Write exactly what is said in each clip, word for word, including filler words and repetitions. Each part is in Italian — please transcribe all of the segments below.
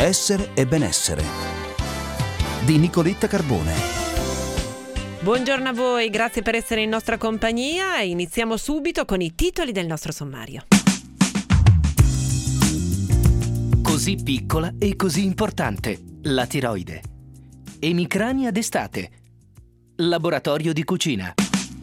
Essere e benessere di Nicoletta Carbone. Buongiorno a voi, grazie per essere in nostra compagnia e iniziamo subito con i titoli del nostro sommario. Così piccola e così importante, la tiroide. Emicrania d'estate. Laboratorio di cucina.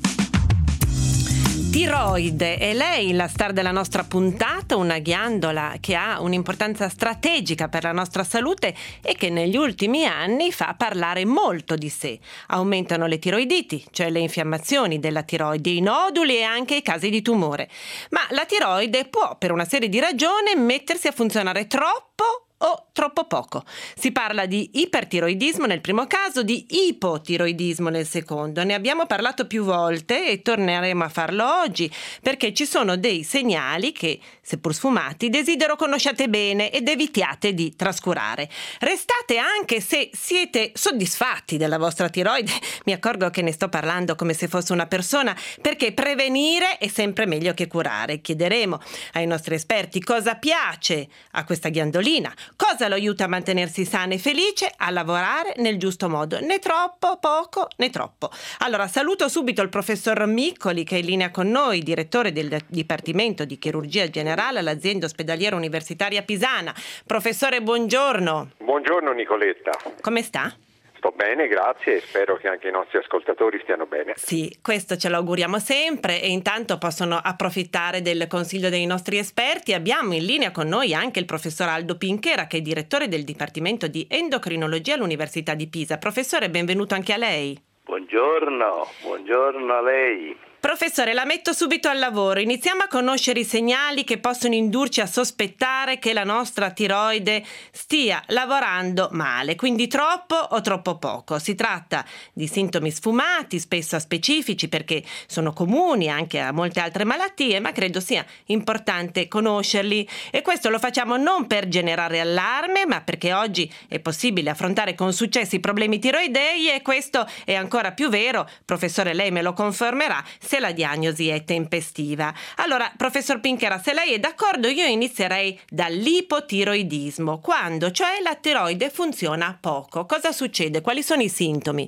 Tiroide, è lei la star della nostra puntata, una ghiandola che ha un'importanza strategica per la nostra salute e che negli ultimi anni fa parlare molto di sé. Aumentano le tiroiditi, cioè le infiammazioni della tiroide, i noduli e anche i casi di tumore. Ma la tiroide può, per una serie di ragioni, mettersi a funzionare troppo o troppo poco. Si parla di ipertiroidismo nel primo caso, di ipotiroidismo nel secondo. Ne abbiamo parlato più volte e torneremo a farlo oggi, perché ci sono dei segnali che, seppur sfumati, desidero conosciate bene ed evitiate di trascurare. Restate anche se siete soddisfatti della vostra tiroide. Mi accorgo che ne sto parlando come se fosse una persona, perché prevenire è sempre meglio che curare. Chiederemo ai nostri esperti cosa piace a questa ghiandolina, cosa lo aiuta a mantenersi sana e felice, a lavorare nel giusto modo, né troppo, poco, né troppo. Allora saluto subito il professor Miccoli, che è in linea con noi, direttore del Dipartimento di Chirurgia Generale all'Azienda Ospedaliera Universitaria Pisana. Professore, buongiorno. Buongiorno Nicoletta. Come sta? Sto bene, grazie, e spero che anche i nostri ascoltatori stiano bene. Sì, questo ce lo auguriamo sempre e intanto possono approfittare del consiglio dei nostri esperti. Abbiamo in linea con noi anche il professor Aldo Pinchera, che è direttore del Dipartimento di Endocrinologia all'Università di Pisa. Professore, benvenuto anche a lei. Buongiorno, buongiorno a lei. Professore, la metto subito al lavoro. Iniziamo a conoscere i segnali che possono indurci a sospettare che la nostra tiroide stia lavorando male, quindi troppo o troppo poco. Si tratta di sintomi sfumati, spesso aspecifici, perché sono comuni anche a molte altre malattie, ma credo sia importante conoscerli. E questo lo facciamo non per generare allarme, ma perché oggi è possibile affrontare con successo i problemi tiroidei, e questo è ancora più vero, professore, lei me lo confermerà, se la diagnosi è tempestiva. Allora, professor Pinchera, se lei è d'accordo, io inizierei dall'ipotiroidismo, quando cioè la tiroide funziona poco. Cosa succede? Quali sono i sintomi?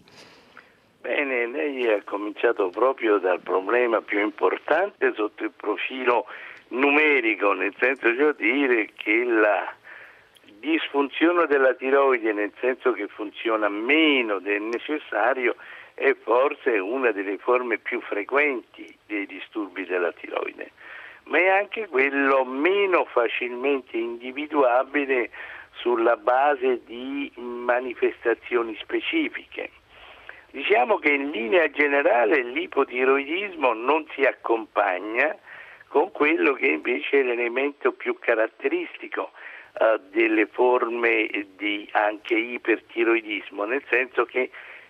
Bene, lei ha cominciato proprio dal problema più importante sotto il profilo numerico, nel senso cioè dire che la disfunzione della tiroide, nel senso che funziona meno del necessario, è forse una delle forme più frequenti dei disturbi della tiroide, ma è anche quello meno facilmente individuabile sulla base di manifestazioni specifiche. Diciamo che in linea generale l'ipotiroidismo non si accompagna con quello che invece è l'elemento più caratteristico uh, delle forme di anche ipertiroidismo, nel senso che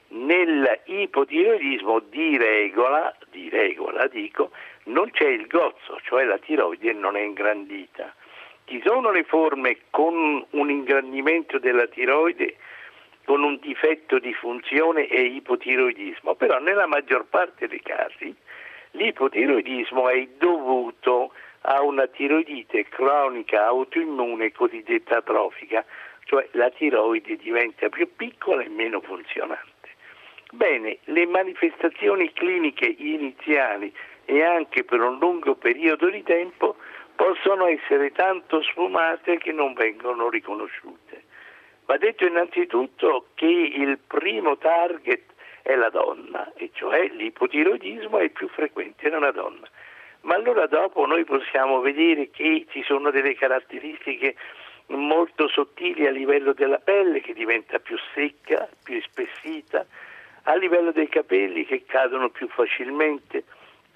nell'ipotiroidismo di regola, di regola dico, non c'è il gozzo, cioè la tiroide non è ingrandita. Ci sono le forme con un ingrandimento della tiroide, con un difetto di funzione e ipotiroidismo, però nella maggior parte dei casi l'ipotiroidismo è dovuto a una tiroidite cronica autoimmune cosiddetta atrofica, cioè la tiroide diventa più piccola e meno funzionante. Bene, le manifestazioni cliniche iniziali e anche per un lungo periodo di tempo possono essere tanto sfumate che non vengono riconosciute. Va detto innanzitutto che il primo target è la donna, e cioè l'ipotiroidismo è più frequente nella donna. Ma allora dopo noi possiamo vedere che ci sono delle caratteristiche molto sottili a livello della pelle, che diventa più secca, più ispessita, a livello dei capelli che cadono più facilmente,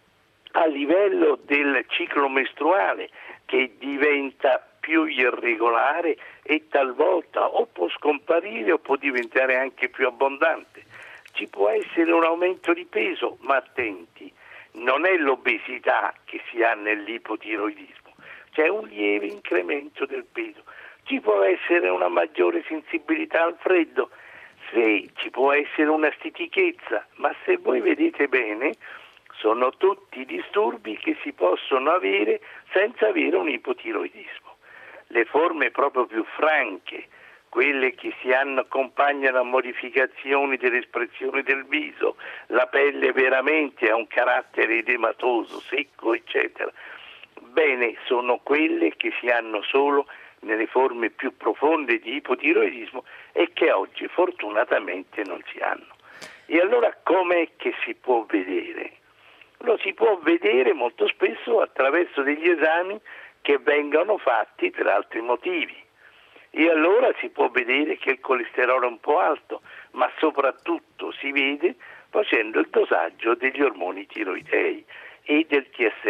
a livello del ciclo mestruale che diventa più irregolare e talvolta o può scomparire o può diventare anche più abbondante. Ci può essere un aumento di peso, ma attenti, non è l'obesità che si ha nell'ipotiroidismo, c'è un lieve incremento del peso. Ci può essere una maggiore sensibilità al freddo, se ci può essere una stitichezza, ma se voi vedete bene sono tutti disturbi che si possono avere senza avere un ipotiroidismo. Le forme proprio più franche quelle che si hanno, accompagnano a modificazioni dell'espressione del viso, la pelle veramente ha un carattere edematoso, secco, eccetera. Bene, sono quelle che si hanno solo nelle forme più profonde di ipotiroidismo e che oggi fortunatamente non si hanno. E allora com'è che si può vedere? Lo si può vedere molto spesso attraverso degli esami che vengono fatti per altri motivi. E allora si può vedere che il colesterolo è un po' alto, ma soprattutto si vede facendo il dosaggio degli ormoni tiroidei e del T S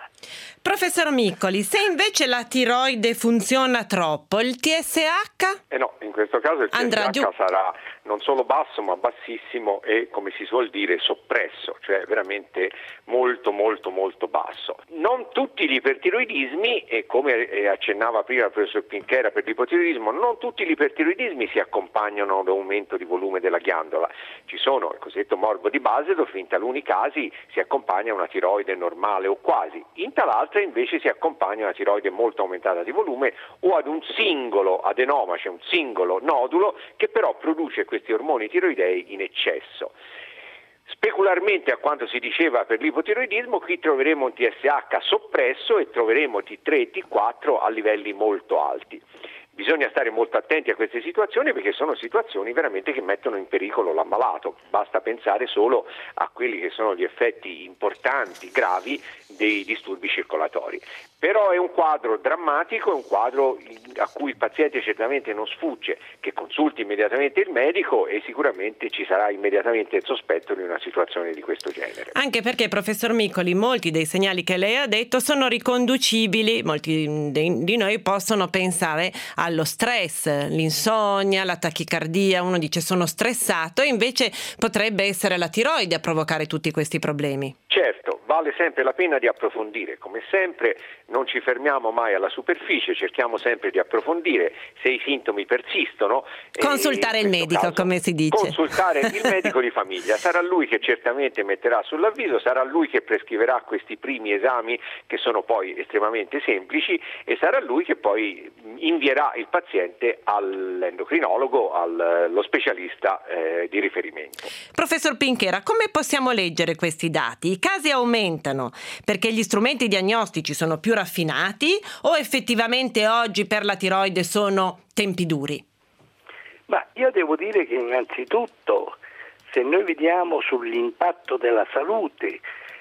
H. Professor Miccoli, se invece la tiroide funziona troppo, il T S H? Eh no, in questo caso il Andrà T S H giù. sarà non solo basso ma bassissimo e, come si suol dire, soppresso, cioè veramente molto molto molto basso. Non tutti gli ipertiroidismi, e come accennava prima il professor Pinchera per l'ipotiroidismo, non tutti gli ipertiroidismi si accompagnano ad aumento di volume della ghiandola. Ci sono il cosiddetto morbo di base, dove in taluni casi si accompagna una tiroide normale o quasi, in tal'altra invece si accompagna una tiroide molto aumentata di volume o ad un singolo adenoma, cioè un singolo nodulo che però produce questi ormoni tiroidei in eccesso. Specularmente, a quanto si diceva per l'ipotiroidismo, qui troveremo un T S H soppresso e troveremo T tre e T quattro a livelli molto alti. Bisogna stare molto attenti a queste situazioni perché sono situazioni veramente che mettono in pericolo l'ammalato. Basta pensare solo a quelli che sono gli effetti importanti, gravi dei disturbi circolatori. Però è un quadro drammatico, è un quadro a cui il paziente certamente non sfugge, che consulti immediatamente il medico e sicuramente ci sarà immediatamente il sospetto di una situazione di questo genere. Anche perché, professor Miccoli, molti dei segnali che lei ha detto sono riconducibili, molti di noi possono pensare allo stress, l'insonnia, la tachicardia, uno dice sono stressato e invece potrebbe essere la tiroide a provocare tutti questi problemi. Certo, vale sempre la pena di approfondire, come sempre non ci fermiamo mai alla superficie, cerchiamo sempre di approfondire se i sintomi persistono. Consultare il medico, caso, come si dice. Consultare il medico di famiglia, sarà lui che certamente metterà sull'avviso, sarà lui che prescriverà questi primi esami che sono poi estremamente semplici e sarà lui che poi invierà il paziente all'endocrinologo, allo specialista eh, di riferimento. Professor Pinchera, come possiamo leggere questi dati? I casi aumentano perché gli strumenti diagnostici sono più raffinati o effettivamente oggi per la tiroide sono tempi duri? Ma io devo dire che innanzitutto, se noi vediamo sull'impatto della salute,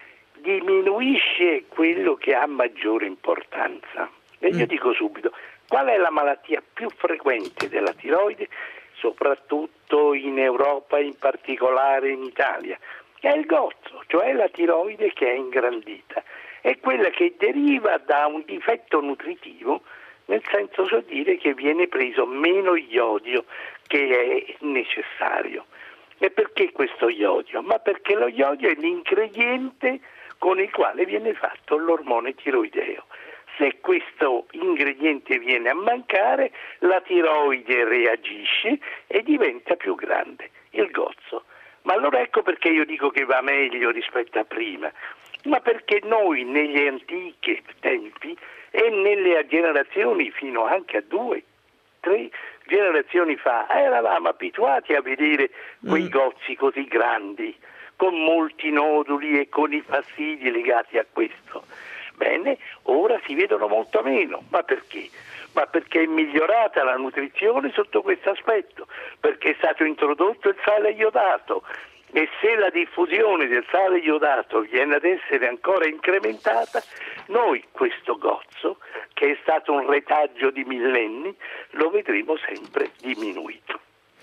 diminuisce quello che ha maggiore importanza. E io mm. dico subito, qual è la malattia più frequente della tiroide, soprattutto in Europa, in particolare in Italia? È il gozzo, cioè la tiroide che è ingrandita. È quella che deriva da un difetto nutritivo, nel senso so dire che viene preso meno iodio che è necessario. E perché questo iodio? Ma perché lo iodio è l'ingrediente con il quale viene fatto l'ormone tiroideo. Se questo ingrediente viene a mancare, la tiroide reagisce e diventa più grande, il gozzo. Ma allora ecco perché io dico che va meglio rispetto a prima, ma perché noi negli antichi tempi e nelle generazioni fino anche a due, tre generazioni fa eravamo abituati a vedere quei gozzi così grandi, con molti noduli e con i fastidi legati a questo. Bene, ora si vedono molto meno, ma perché? Ma perché è migliorata la nutrizione sotto questo aspetto, perché è stato introdotto il sale iodato e se la diffusione del sale iodato viene ad essere ancora incrementata, noi questo gozzo, che è stato un retaggio di millenni, lo vedremo sempre diminuito.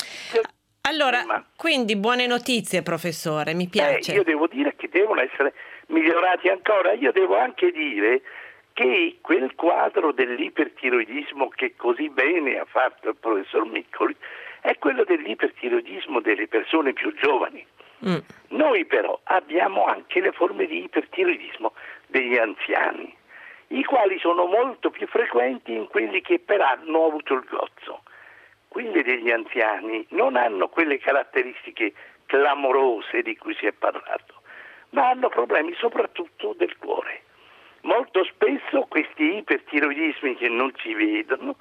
Allora, Ma, quindi buone notizie, professore, mi piace. Eh, io devo dire che devono essere migliorati ancora. Io devo anche dire che quel quadro dell'ipertiroidismo che così bene ha fatto il professor Miccoli è quello dell'ipertiroidismo delle persone più giovani. Mm. Noi però abbiamo anche le forme di ipertiroidismo degli anziani, i quali sono molto più frequenti in quelli che però hanno avuto il gozzo. Quelle degli anziani non hanno quelle caratteristiche clamorose di cui si è parlato, ma hanno problemi soprattutto del cuore. Molto spesso questi ipertiroidismi che non si vedono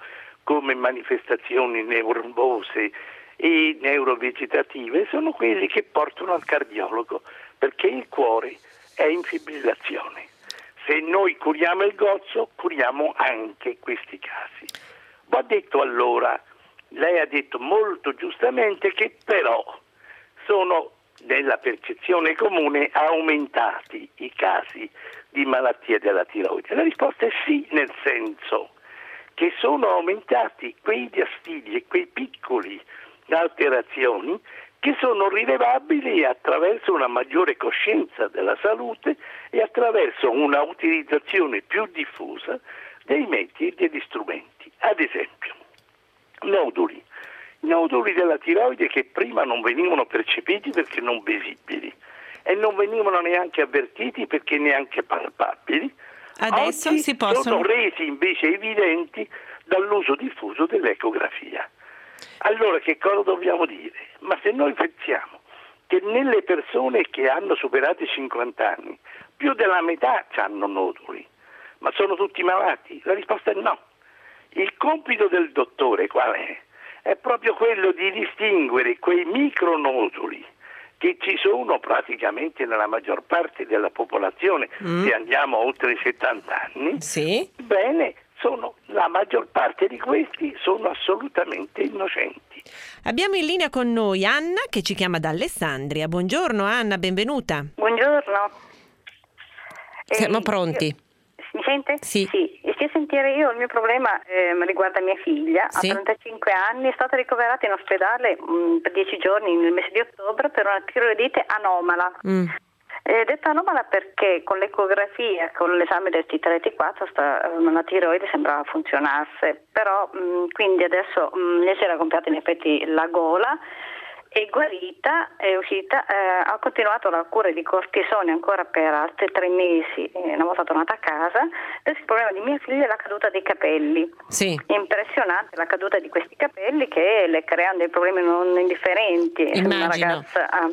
come manifestazioni neurose e neurovegetative sono quelli che portano al cardiologo, perché il cuore è in fibrillazione. Se noi curiamo il gozzo, curiamo anche questi casi. Va detto allora, lei ha detto molto giustamente che però sono nella percezione comune aumentati i casi di malattie della tiroide. La risposta è sì, nel senso che sono aumentati quei diastili e quei piccoli alterazioni che sono rilevabili attraverso una maggiore coscienza della salute e attraverso una utilizzazione più diffusa dei mezzi e degli strumenti. Ad esempio, noduli. Noduli della tiroide che prima non venivano percepiti perché non visibili e non venivano neanche avvertiti perché neanche palpabili. Adesso Oggi si possono... sono resi invece evidenti dall'uso diffuso dell'ecografia. Allora che cosa dobbiamo dire? Ma se noi pensiamo che nelle persone che hanno superato i cinquanta anni più della metà hanno noduli, ma sono tutti malati? La risposta è no. Il compito del dottore qual è? È proprio quello di distinguere quei micronoduli che ci sono praticamente nella maggior parte della popolazione, mm. se andiamo oltre i settanta anni. Sì. Bene, sono, la maggior parte di questi sono assolutamente innocenti. Abbiamo in linea con noi Anna che ci chiama da Alessandria. Buongiorno Anna, benvenuta. Buongiorno. Siamo Eh, pronti. io- mi sente? Sì. Sì. E che sentire io, il mio problema ehm, riguarda mia figlia, Sì. ha trentacinque anni, è stata ricoverata in ospedale mh, per dieci giorni nel mese di ottobre per una tiroidite anomala. Mm. Eh, detta anomala perché con l'ecografia, con l'esame del T tre e T quattro sta, la tiroide sembrava funzionasse, però mh, quindi adesso mh, le si era gonfiata in effetti la gola, è guarita, è uscita, eh, ha continuato la cura di cortisone ancora per altri tre mesi, eh, una volta tornata a casa. Adesso il problema di mia figlia è la caduta dei capelli. Sì. Impressionante la caduta di questi capelli che le creano dei problemi non indifferenti. Immagino. Una ragazza, ah.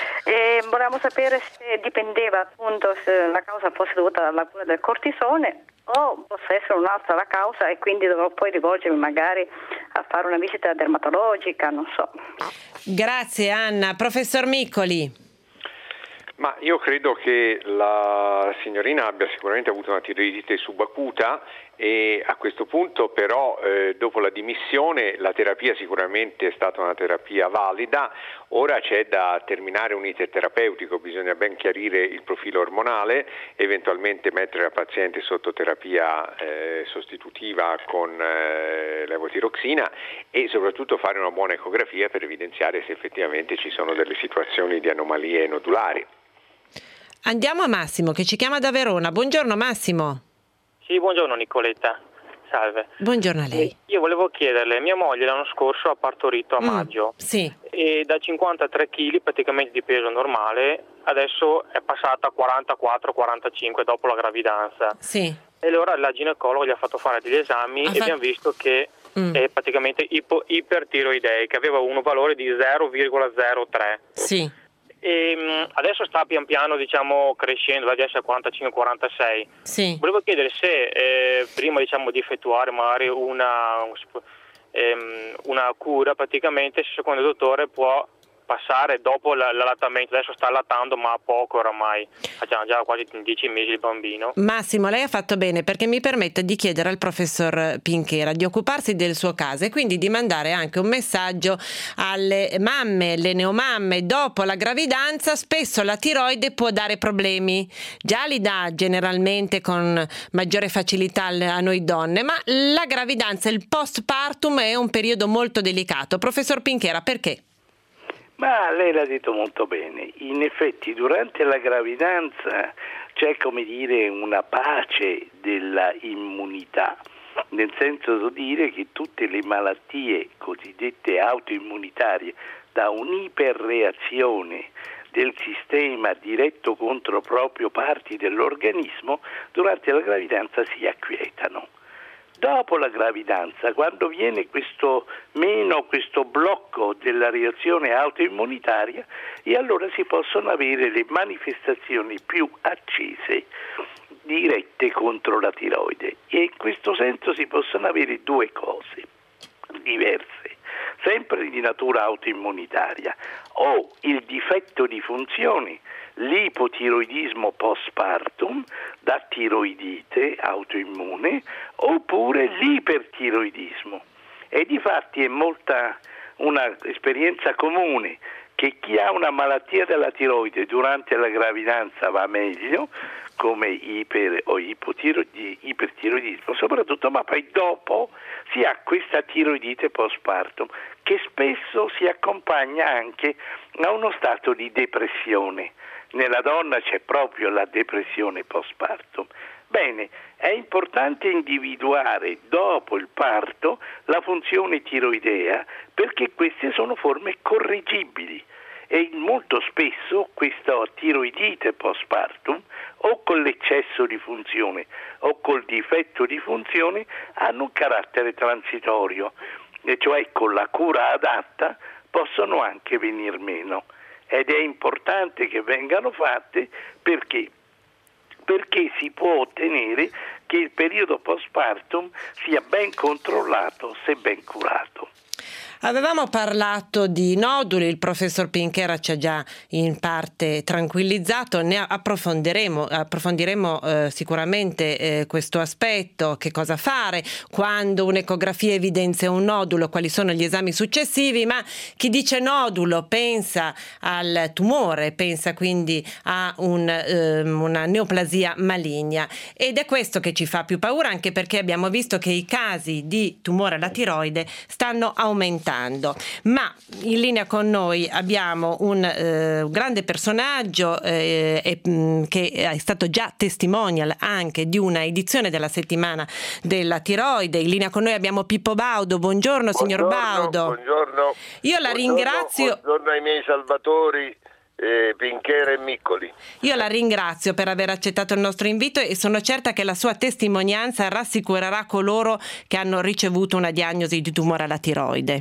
E volevamo sapere se dipendeva appunto se la causa fosse dovuta alla cura del cortisone o possa essere un'altra la causa e quindi dovrò poi rivolgermi magari a fare una visita dermatologica, non so. Grazie Anna. Professor Miccoli. Ma io credo che la signorina abbia sicuramente avuto una tiroidite subacuta e a questo punto però eh, dopo la dimissione la terapia sicuramente è stata una terapia valida. Ora c'è da terminare un iter terapeutico, bisogna ben chiarire il profilo ormonale, eventualmente mettere la paziente sotto terapia eh, sostitutiva con eh, levotiroxina e soprattutto fare una buona ecografia per evidenziare se effettivamente ci sono delle situazioni di anomalie nodulari. Andiamo a Massimo che ci chiama da Verona. Buongiorno Massimo. Sì, buongiorno Nicoletta, salve. Buongiorno a lei. Io volevo chiederle, mia moglie l'anno scorso ha partorito a Mm, maggio sì. e da cinquantatré chili praticamente di peso normale adesso è passata a quarantaquattro quarantacinque dopo la gravidanza. Sì. E allora la ginecologo gli ha fatto fare degli esami Ha e fa- abbiamo visto che Mm. è praticamente ipo- ipertiroideica, aveva un valore di zero virgola zero tre. Sì. E mh, adesso sta pian piano diciamo crescendo, va di essere quarantacinque quarantasei. Sì. Volevo chiedere se eh, prima diciamo di effettuare magari una, ehm, una cura praticamente, se secondo il dottore può passare dopo l- l'allattamento. Adesso sta allattando ma poco oramai, ha già, già quasi dieci mesi il bambino. Massimo, lei ha fatto bene perché mi permette di chiedere al professor Pinchera di occuparsi del suo caso e quindi di mandare anche un messaggio alle mamme, le neomamme. Dopo la gravidanza spesso la tiroide può dare problemi, già li dà generalmente con maggiore facilità a noi donne, ma la gravidanza, il postpartum è un periodo molto delicato. Professor Pinchera, perché? Ma lei l'ha detto molto bene, in effetti durante la gravidanza c'è come dire una pace della immunità, nel senso di dire che tutte le malattie cosiddette autoimmunitarie da un'iperreazione del sistema diretto contro proprio parti dell'organismo durante la gravidanza si acquietano. Dopo la gravidanza, quando viene questo meno, questo blocco della reazione autoimmunitaria, e allora si possono avere le manifestazioni più accese dirette contro la tiroide. E in questo senso si possono avere due cose. diverse, sempre di natura autoimmunitaria, o il difetto di funzione, l'ipotiroidismo postpartum da tiroidite autoimmune, oppure l'ipertiroidismo. E difatti è molta una esperienza comune che chi ha una malattia della tiroide durante la gravidanza va meglio, come iper o ipertiroidismo soprattutto, ma poi dopo si ha questa tiroidite postpartum che spesso si accompagna anche a uno stato di depressione. Nella donna c'è proprio la depressione postpartum. Bene, è importante individuare dopo il parto la funzione tiroidea, perché queste sono forme correggibili e molto spesso questa tiroidite postpartum, o con l'eccesso di funzione o col difetto di funzione, hanno un carattere transitorio, e cioè con la cura adatta possono anche venir meno, ed è importante che vengano fatte perché perché si può ottenere che il periodo postpartum sia ben controllato se ben curato. Avevamo parlato di noduli, il professor Pinchera ci ha già in parte tranquillizzato, ne approfondiremo, approfondiremo eh, sicuramente eh, questo aspetto, che cosa fare quando un'ecografia evidenzia un nodulo, quali sono gli esami successivi, ma chi dice nodulo pensa al tumore, pensa quindi a un, eh, una neoplasia maligna, ed è questo che ci fa più paura, anche perché abbiamo visto che i casi di tumore alla tiroide stanno aumentando. Ma in linea con noi abbiamo un eh, grande personaggio eh, eh, che è stato già testimonial anche di una edizione della settimana della tiroide. In linea con noi abbiamo Pippo Baudo. Buongiorno, buongiorno signor Baudo. Buongiorno. Io la buongiorno, ringrazio. Buongiorno ai miei salvatori. Eh, Pinchera e Miccoli. Io la ringrazio per aver accettato il nostro invito e sono certa che la sua testimonianza rassicurerà coloro che hanno ricevuto una diagnosi di tumore alla tiroide.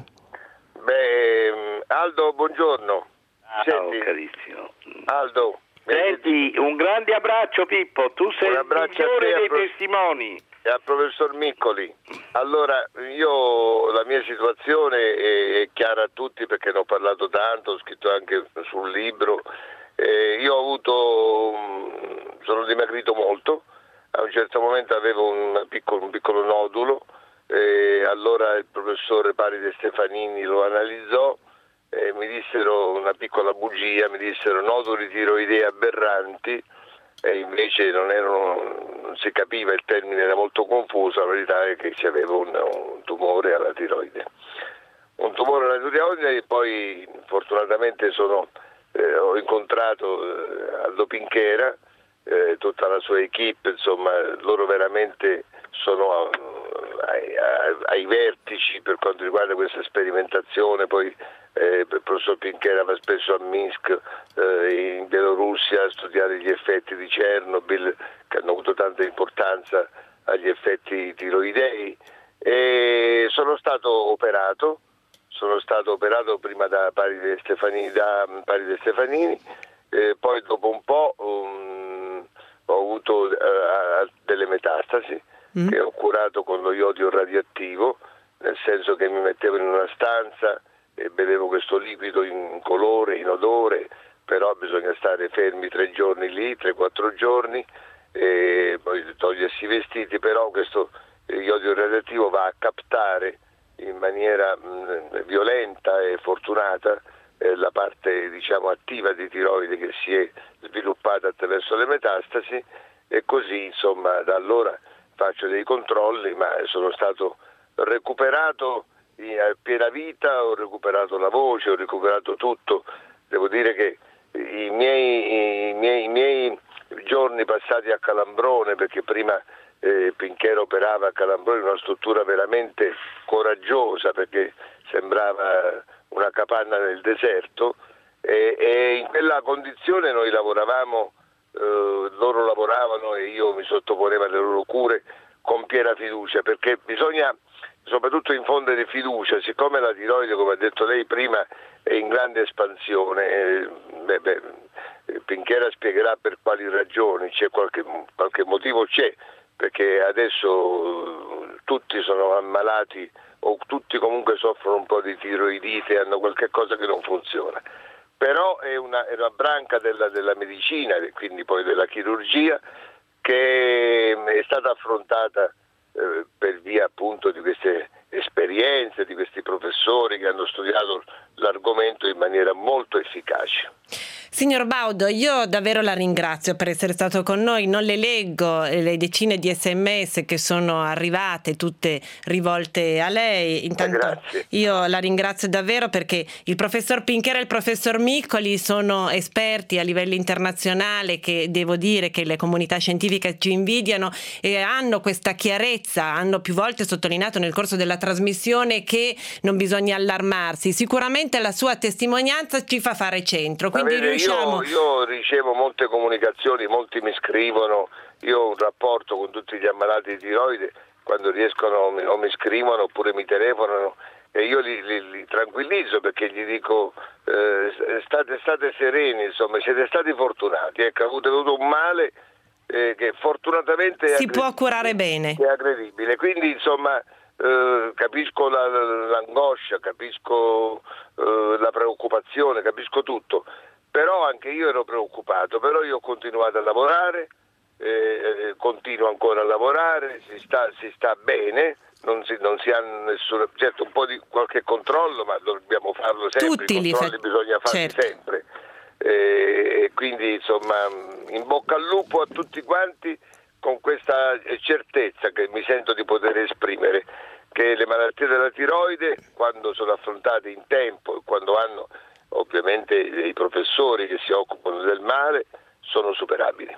Beh, Aldo, buongiorno. Ciao, oh, carissimo. Aldo. Senti, un grande abbraccio Pippo, tu sei il migliore dei pro- testimoni. E al professor Miccoli. Allora, io la mia situazione è, è chiara a tutti perché ne ho parlato tanto, ho scritto anche sul libro. Eh, io ho avuto, sono dimagrito molto, a un certo momento avevo un piccolo, un piccolo nodulo, eh, allora il professore Paride Stefanini lo analizzò e mi dissero una piccola bugia, mi dissero noduli tiroidei aberranti, e invece non erano, non si capiva, il termine era molto confuso, la verità è che ci avevo un, un tumore alla tiroide. Un tumore alla tiroide e poi fortunatamente sono, eh, ho incontrato eh, Aldo Pinchera, eh, tutta la sua equipe, insomma loro veramente sono ai, ai, ai vertici per quanto riguarda questa sperimentazione. Poi eh, il professor Pinchera va spesso a Minsk, eh, in Bielorussia, a studiare gli effetti di Chernobyl, che hanno avuto tanta importanza agli effetti tiroidei, e sono stato operato sono stato operato prima da Paride Stefanini, da Paride Stefanini eh, poi dopo un po' um, ho avuto uh, delle metastasi mm. che ho curato con lo iodio radioattivo, nel senso che mi mettevo in una stanza e bevevo questo liquido in colore, in odore, però bisogna stare fermi tre giorni lì, tre quattro giorni, e poi togliersi i vestiti, però questo iodio radioattivo va a captare in maniera mh, violenta e fortunata eh, la parte, diciamo, attiva di tiroide che si è sviluppata attraverso le metastasi, e così insomma da allora faccio dei controlli, ma sono stato recuperato in, a piena vita, ho recuperato la voce, ho recuperato tutto. Devo dire che i miei, i miei, i miei giorni passati a Calambrone, perché prima Eh, Pinchera operava a Calambrone, una struttura veramente coraggiosa perché sembrava una capanna nel deserto, e, e in quella condizione noi lavoravamo, eh, loro lavoravano e io mi sottoponevo alle loro cure con piena fiducia, perché bisogna soprattutto infondere fiducia, siccome la tiroide, come ha detto lei prima, è in grande espansione. eh, beh, beh, Pinchera spiegherà per quali ragioni, c'è qualche, qualche motivo c'è, perché adesso tutti sono ammalati o tutti comunque soffrono un po' di tiroidite, hanno qualche cosa che non funziona. Però è una, è una branca della, della medicina e quindi poi della chirurgia che è stata affrontata eh, per via appunto di queste esperienze, di questi professori che hanno studiato l'argomento in maniera molto efficace. Signor Baudo, io davvero la ringrazio per essere stato con noi. Non le leggo le decine di sms che sono arrivate, tutte rivolte a lei. Intanto Grazie. Io la ringrazio davvero perché il professor Pinchera e il professor Miccoli sono esperti a livello internazionale che devo dire che le comunità scientifiche ci invidiano e hanno questa chiarezza, hanno più volte sottolineato nel corso della trasmissione che non bisogna allarmarsi. Sicuramente la sua testimonianza ci fa fare centro, quindi Vede, riusciamo... io, io ricevo molte comunicazioni, molti mi scrivono, io ho un rapporto con tutti gli ammalati di tiroide, quando riescono o mi scrivono oppure mi telefonano e io li, li, li tranquillizzo perché gli dico eh, state, state sereni, insomma siete stati fortunati, ecco, avete avuto un male eh, che fortunatamente è si può curare bene, è aggredibile, quindi insomma eh, capisco la, l'angoscia, capisco eh, la preoccupazione, capisco tutto, però anche io ero preoccupato, però io ho continuato a lavorare, eh, continuo ancora a lavorare, si sta, si sta bene, non si, non si ha nessuno, certo un po' di qualche controllo, ma dobbiamo farlo sempre, tutti i controlli fa... bisogna farli certo. sempre. E quindi insomma in bocca al lupo a tutti quanti con questa certezza che mi sento di poter esprimere, che le malattie della tiroide quando sono affrontate in tempo e quando hanno ovviamente i professori che si occupano del male sono superabili.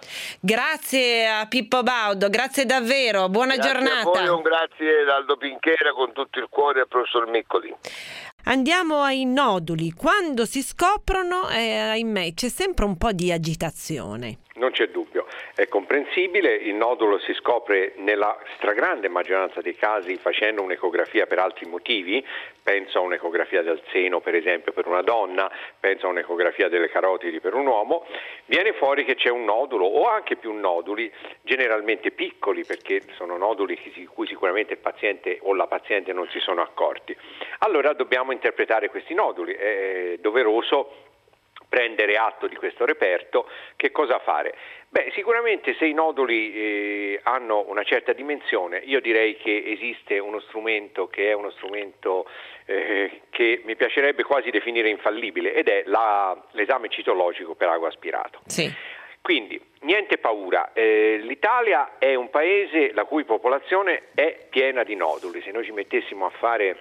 Grazie a Pippo Baudo, grazie davvero, buona grazie giornata. A voi, un grazie ad Aldo Pinchera con tutto il cuore e al professor Miccoli. Andiamo ai noduli. Quando si scoprono, eh, ahimè, c'è sempre un po' di agitazione. Non c'è dubbio, è comprensibile, il nodulo si scopre nella stragrande maggioranza dei casi facendo un'ecografia per altri motivi, penso a un'ecografia del seno per esempio per una donna, penso a un'ecografia delle carotidi per un uomo, viene fuori che c'è un nodulo o anche più noduli, generalmente piccoli perché sono noduli di cui sicuramente il paziente o la paziente non si sono accorti. Allora dobbiamo interpretare questi noduli, è doveroso prendere atto di questo reperto. Che cosa fare? Beh, sicuramente se i noduli eh, hanno una certa dimensione, io direi che esiste uno strumento che è uno strumento eh, che mi piacerebbe quasi definire infallibile ed è la, l'esame citologico per ago aspirato. Sì. Quindi niente paura, eh, l'Italia è un paese la cui popolazione è piena di noduli, se noi ci mettessimo a fare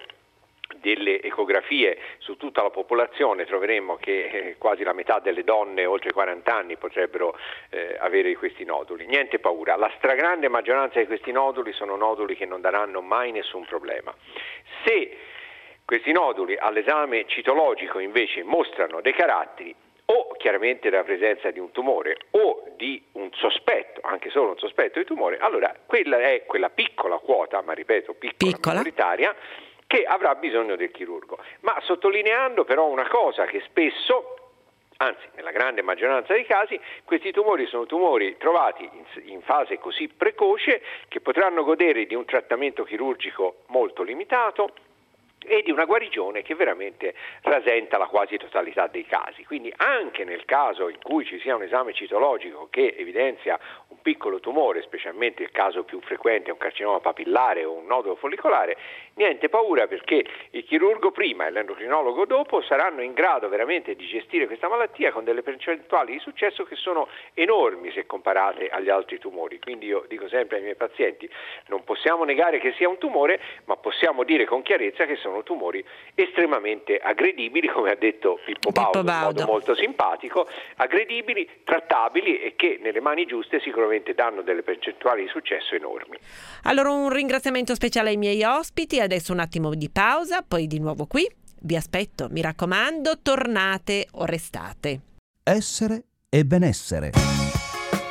delle ecografie su tutta la popolazione troveremmo che eh, quasi la metà delle donne oltre i quaranta anni potrebbero eh, avere questi noduli. Niente paura, la stragrande maggioranza di questi noduli sono noduli che non daranno mai nessun problema. Se questi noduli all'esame citologico invece mostrano dei caratteri o chiaramente la presenza di un tumore o di un sospetto, anche solo un sospetto di tumore, allora quella è quella piccola quota, ma ripeto piccola, piccola. minoritaria, che avrà bisogno del chirurgo, ma sottolineando però una cosa che spesso, anzi nella grande maggioranza dei casi, questi tumori sono tumori trovati in, in fase così precoce che potranno godere di un trattamento chirurgico molto limitato e di una guarigione che veramente rasenta la quasi totalità dei casi. Quindi anche nel caso in cui ci sia un esame citologico che evidenzia un piccolo tumore, specialmente il caso più frequente è un carcinoma papillare o un nodulo follicolare, niente paura perché il chirurgo prima e l'endocrinologo dopo saranno in grado veramente di gestire questa malattia con delle percentuali di successo che sono enormi se comparate agli altri tumori. Quindi io dico sempre ai miei pazienti, non possiamo negare che sia un tumore, ma possiamo dire con chiarezza che sono tumori estremamente aggredibili, come ha detto Pippo Baudo, in modo molto simpatico, aggredibili, trattabili e che nelle mani giuste sicuramente danno delle percentuali di successo enormi. Allora un ringraziamento speciale ai miei ospiti, adesso un attimo di pausa, poi di nuovo qui, vi aspetto, mi raccomando, tornate o restate. Essere e benessere.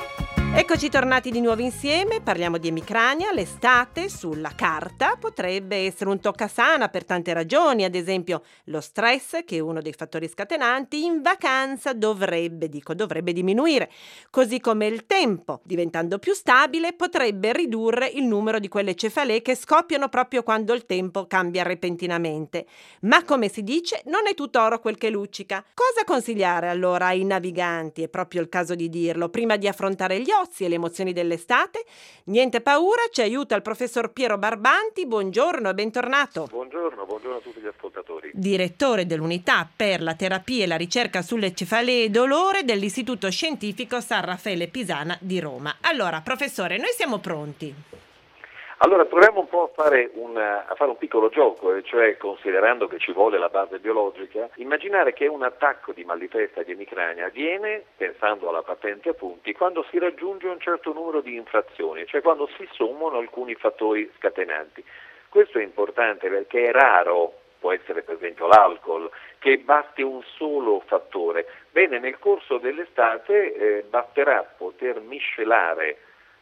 Eccoci tornati di nuovo insieme, parliamo di emicrania. L'estate sulla carta potrebbe essere un toccasana per tante ragioni, ad esempio lo stress, che è uno dei fattori scatenanti, in vacanza dovrebbe, dico dovrebbe diminuire, così come il tempo, diventando più stabile, potrebbe ridurre il numero di quelle cefalee che scoppiano proprio quando il tempo cambia repentinamente. Ma come si dice, non è tutto oro quel che luccica. Cosa consigliare allora ai naviganti, è proprio il caso di dirlo, prima di affrontare gli ozi e le emozioni dell'estate? Niente paura, ci aiuta il professor Piero Barbanti. Buongiorno e bentornato. Buongiorno, buongiorno a tutti gli ascoltatori. Direttore dell'unità per la terapia e la ricerca sulle cefalee e dolore dell'Istituto Scientifico San Raffaele Pisana di Roma. Allora, professore, noi siamo pronti. Allora, proviamo un po' a fare un, a fare un piccolo gioco, e cioè, considerando che ci vuole la base biologica, immaginare che un attacco di mal di testa e di emicrania avviene, pensando alla patente a punti, quando si raggiunge un certo numero di infrazioni, cioè quando si sommano alcuni fattori scatenanti. Questo è importante perché è raro, può essere per esempio l'alcol, che basti un solo fattore. Bene, nel corso dell'estate eh, basterà poter miscelare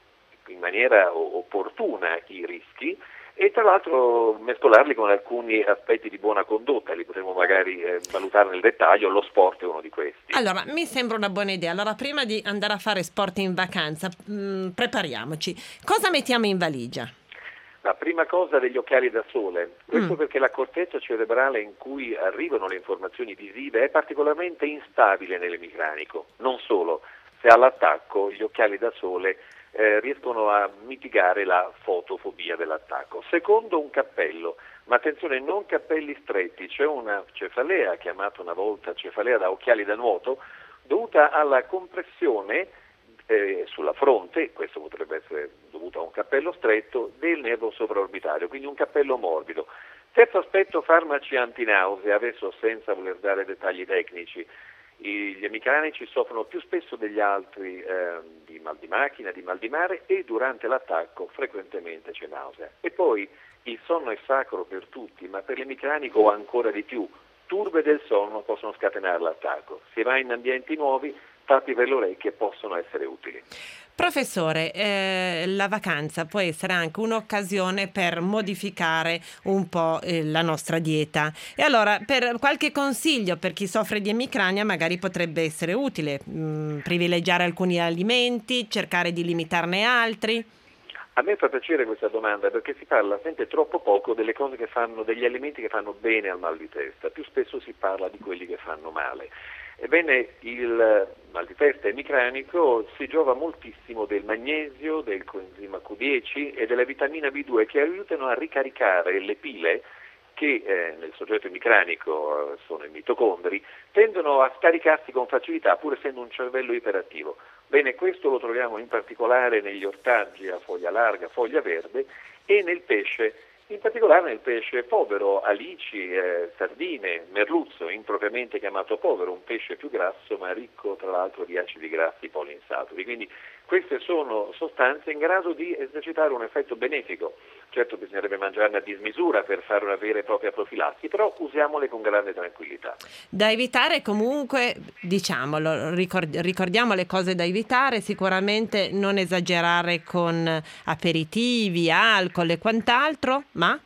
in maniera opportuna i rischi e tra l'altro mescolarli con alcuni aspetti di buona condotta, li potremo magari eh, valutare nel dettaglio. Lo sport è uno di questi. Allora, mi sembra una buona idea. Allora, prima di andare a fare sport in vacanza, mh, prepariamoci. Cosa mettiamo in valigia? La prima cosa, degli occhiali da sole, questo Mm. perché la corteccia cerebrale in cui arrivano le informazioni visive è particolarmente instabile nell'emicranico. Non solo, se all'attacco gli occhiali da sole eh, riescono a mitigare la fotofobia dell'attacco. Secondo, un cappello, ma attenzione, non cappelli stretti. C'è una cefalea, chiamata una volta cefalea da occhiali da nuoto, dovuta alla compressione eh, sulla fronte, questo potrebbe essere dovuto a un cappello stretto, del nervo sovraorbitario, quindi un cappello morbido. Terzo aspetto, farmaci antinausea, adesso senza voler dare dettagli tecnici. Gli emicranici soffrono più spesso degli altri eh, di mal di macchina, di mal di mare, e durante l'attacco frequentemente c'è nausea. E poi il sonno è sacro per tutti, ma per l'emicranico ancora di più. Turbe del sonno possono scatenare l'attacco. Si va in ambienti nuovi, tappi per le orecchie possono essere utili. Professore, eh, la vacanza può essere anche un'occasione per modificare un po' eh, la nostra dieta. E allora, per qualche consiglio per chi soffre di emicrania magari potrebbe essere utile, mh, privilegiare alcuni alimenti, cercare di limitarne altri? A me fa piacere questa domanda perché si parla sempre troppo poco delle cose che fanno, degli alimenti che fanno bene al mal di testa, più spesso si parla di quelli che fanno male. Ebbene, il mal di testa emicranico si giova moltissimo del magnesio, del coenzima Q dieci e della vitamina B due, che aiutano a ricaricare le pile che eh, nel soggetto emicranico eh, sono i mitocondri, tendono a scaricarsi con facilità pur essendo un cervello iperattivo. Bene, questo lo troviamo in particolare negli ortaggi a foglia larga, foglia verde, e nel pesce, in particolare nel pesce povero, alici, eh, sardine, merluzzo, impropriamente chiamato povero, un pesce più grasso ma ricco tra l'altro di acidi grassi poliinsaturi. Quindi queste sono sostanze in grado di esercitare un effetto benefico. Certo, bisognerebbe mangiarne a dismisura per fare una vera e propria profilassi, però usiamole con grande tranquillità. Da evitare comunque, diciamolo, ricord- ricordiamo le cose da evitare, sicuramente non esagerare con aperitivi, alcol e quant'altro, ma?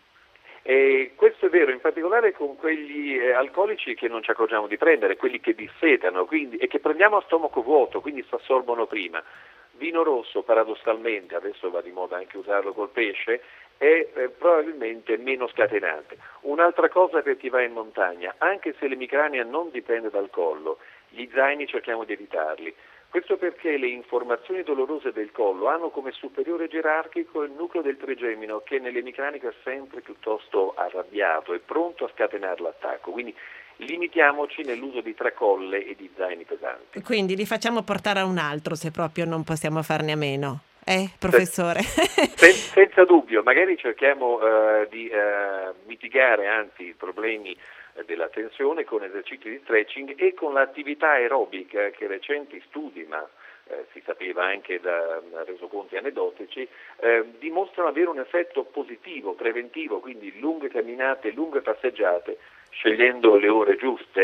E questo è vero, in particolare con quegli eh, alcolici che non ci accorgiamo di prendere, quelli che dissetano, quindi, e che prendiamo a stomaco vuoto, quindi si assorbono prima. Vino rosso, paradossalmente, adesso va di moda anche usarlo col pesce, è eh, probabilmente meno scatenante. Un'altra cosa per chi va in montagna, anche se l'emicrania non dipende dal collo, gli zaini cerchiamo di evitarli. Questo perché le informazioni dolorose del collo hanno come superiore gerarchico il nucleo del trigemino, che nell'emicranico è sempre piuttosto arrabbiato e pronto a scatenare l'attacco. Quindi limitiamoci nell'uso di tracolle e di zaini pesanti. Quindi li facciamo portare a un altro se proprio non possiamo farne a meno. Eh, professore? Sen- senza dubbio, magari cerchiamo eh, di eh, mitigare anzi i problemi della tensione con esercizi di stretching e con l'attività aerobica che recenti studi, ma eh, si sapeva anche da resoconti aneddotici, eh, dimostrano avere un effetto positivo, preventivo, quindi lunghe camminate, lunghe passeggiate, scegliendo le ore giuste,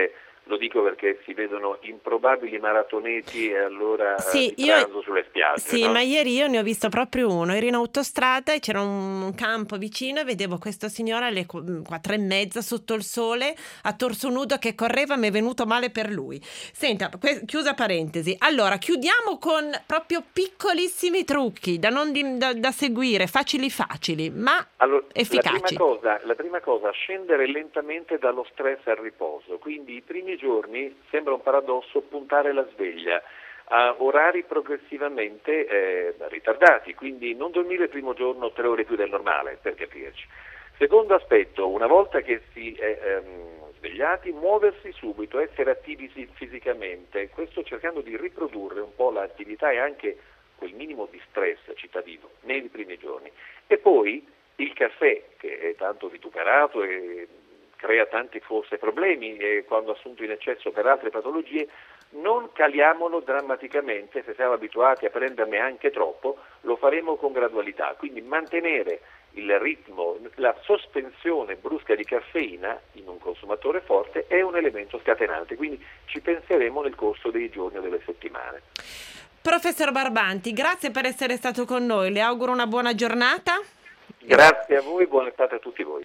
Lo dico perché si vedono improbabili maratoneti e allora Sì, eh, di io- pranzo sulle spiagge. Sì, no? ma ieri io ne ho visto proprio uno. Ero in autostrada e c'era un campo vicino e vedevo questo signore alle qu- quattro e mezza sotto il sole a torso nudo che correva. Mi è venuto male per lui. Senta, que- chiusa parentesi. Allora, chiudiamo con proprio piccolissimi trucchi da, non di- da, da seguire, facili facili, ma Allora, efficaci. La prima, cosa, la prima cosa, scendere lentamente dallo stress al riposo, quindi i primi giorni, sembra un paradosso, puntare la sveglia a orari progressivamente eh, ritardati, quindi non dormire il primo giorno tre ore più del normale, per capirci. Secondo aspetto, una volta che si è ehm, svegliati, muoversi subito, essere attivi si- fisicamente, questo cercando di riprodurre un po' l'attività e anche quel minimo di stress cittadino nei primi giorni. E poi il caffè, che è tanto vituperato e crea tanti forse problemi e quando assunto in eccesso per altre patologie, non caliamolo drammaticamente. Se siamo abituati a prenderne anche troppo, lo faremo con gradualità, quindi mantenere il ritmo, la sospensione brusca di caffeina in un consumatore forte è un elemento scatenante, quindi ci penseremo nel corso dei giorni o delle settimane. Professor Barbanti, grazie per essere stato con noi. Le auguro una buona giornata. Grazie a voi, buona estate a tutti voi.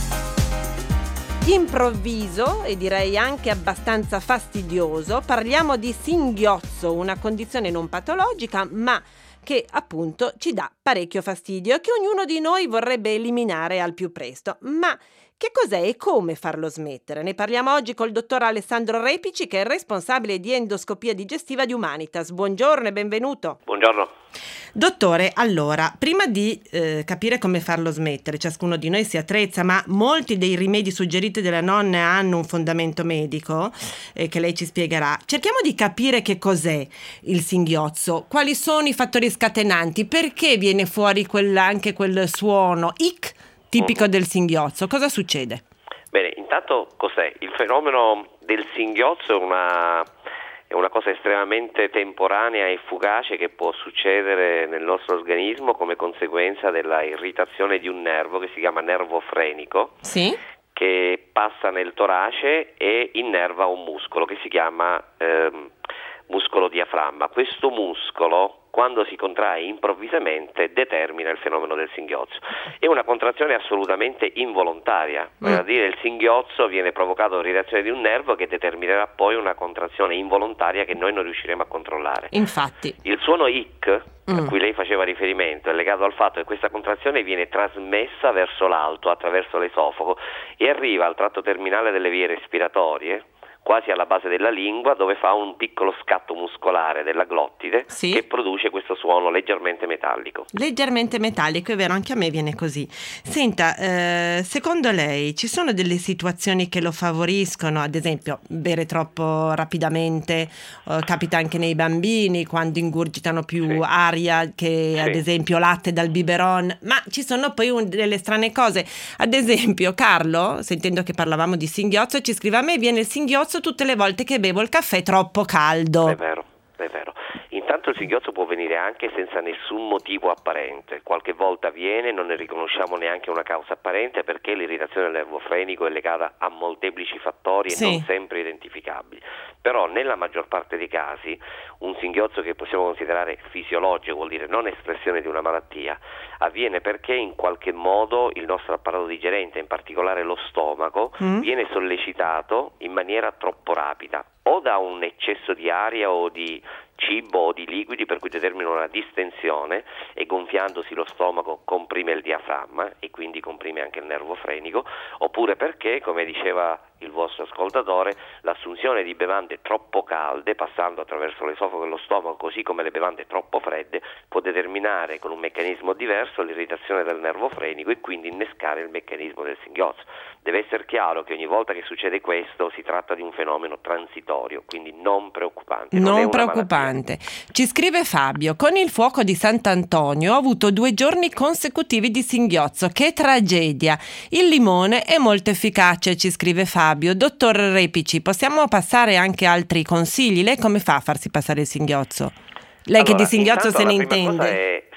Improvviso e direi anche abbastanza fastidioso, parliamo di singhiozzo, una condizione non patologica ma che appunto ci dà parecchio fastidio e che ognuno di noi vorrebbe eliminare al più presto. Ma che cos'è e come farlo smettere? Ne parliamo oggi col dottor Alessandro Repici, che è il responsabile di endoscopia digestiva di Humanitas. Buongiorno e benvenuto. Buongiorno. Dottore, allora, prima di eh, capire come farlo smettere, ciascuno di noi si attrezza, ma molti dei rimedi suggeriti dalle nonne hanno un fondamento medico eh, che lei ci spiegherà. Cerchiamo di capire che cos'è il singhiozzo, quali sono i fattori scatenanti, perché viene fuori quel, anche quel suono ic tipico Mm-hmm. del singhiozzo. Cosa succede? Bene, intanto cos'è? Il fenomeno del singhiozzo è una, è una cosa estremamente temporanea e fugace che può succedere nel nostro organismo come conseguenza della irritazione di un nervo che si chiama nervo frenico, Sì? che passa nel torace e innerva un muscolo che si chiama ehm, muscolo diaframma. Questo muscolo, quando si contrae improvvisamente, determina il fenomeno del singhiozzo. È una contrazione assolutamente involontaria, vale a dire il singhiozzo viene provocato dall'irritazione di un nervo che determinerà poi una contrazione involontaria che noi non riusciremo a controllare. Infatti. Il suono ic, Mm. a cui lei faceva riferimento, è legato al fatto che questa contrazione viene trasmessa verso l'alto attraverso l'esofago e arriva al tratto terminale delle vie respiratorie, quasi alla base della lingua, dove fa un piccolo scatto muscolare della glottide, Sì. che produce questo suono leggermente metallico. Leggermente metallico, è vero, anche a me viene così. Senta, eh, secondo lei ci sono delle situazioni che lo favoriscono, ad esempio bere troppo rapidamente, eh, capita anche nei bambini quando ingurgitano più Sì. aria che Sì. ad esempio latte dal biberon, ma ci sono poi un- delle strane cose. Ad esempio Carlo, sentendo che parlavamo di singhiozzo, ci scrive: a me viene il singhiozzo tutte le volte che bevo il caffè troppo caldo. È vero, è vero. Intanto il singhiozzo può venire anche senza nessun motivo apparente. Qualche volta viene, non ne riconosciamo neanche una causa apparente perché l'irritazione del nervo frenico è legata a molteplici fattori Sì. e non sempre identificabili. Però nella maggior parte dei casi un singhiozzo che possiamo considerare fisiologico, vuol dire non espressione di una malattia, avviene perché in qualche modo il nostro apparato digerente, in particolare lo stomaco, Mm. viene sollecitato in maniera troppo rapida, o da un eccesso di aria o di cibo o di liquidi per cui determina una distensione e gonfiandosi lo stomaco comprime il diaframma e quindi comprime anche il nervo frenico, oppure perché, come diceva il vostro ascoltatore, l'assunzione di bevande troppo calde passando attraverso l'esofago e lo stomaco, così come le bevande troppo fredde, può determinare con un meccanismo diverso l'irritazione del nervo frenico e quindi innescare il meccanismo del singhiozzo. Deve essere chiaro che ogni volta che succede questo si tratta di un fenomeno transitorio, quindi non preoccupante. Non, è Non una preoccupante. Ci scrive Fabio: con il fuoco di Sant'Antonio ho avuto due giorni consecutivi di singhiozzo. Che tragedia! Il limone è molto efficace, ci scrive Fabio. Dottor Repici, possiamo passare anche altri consigli? Lei come fa a farsi passare il singhiozzo? Lei Allora, che di singhiozzo intanto se ne la prima cosa intende. è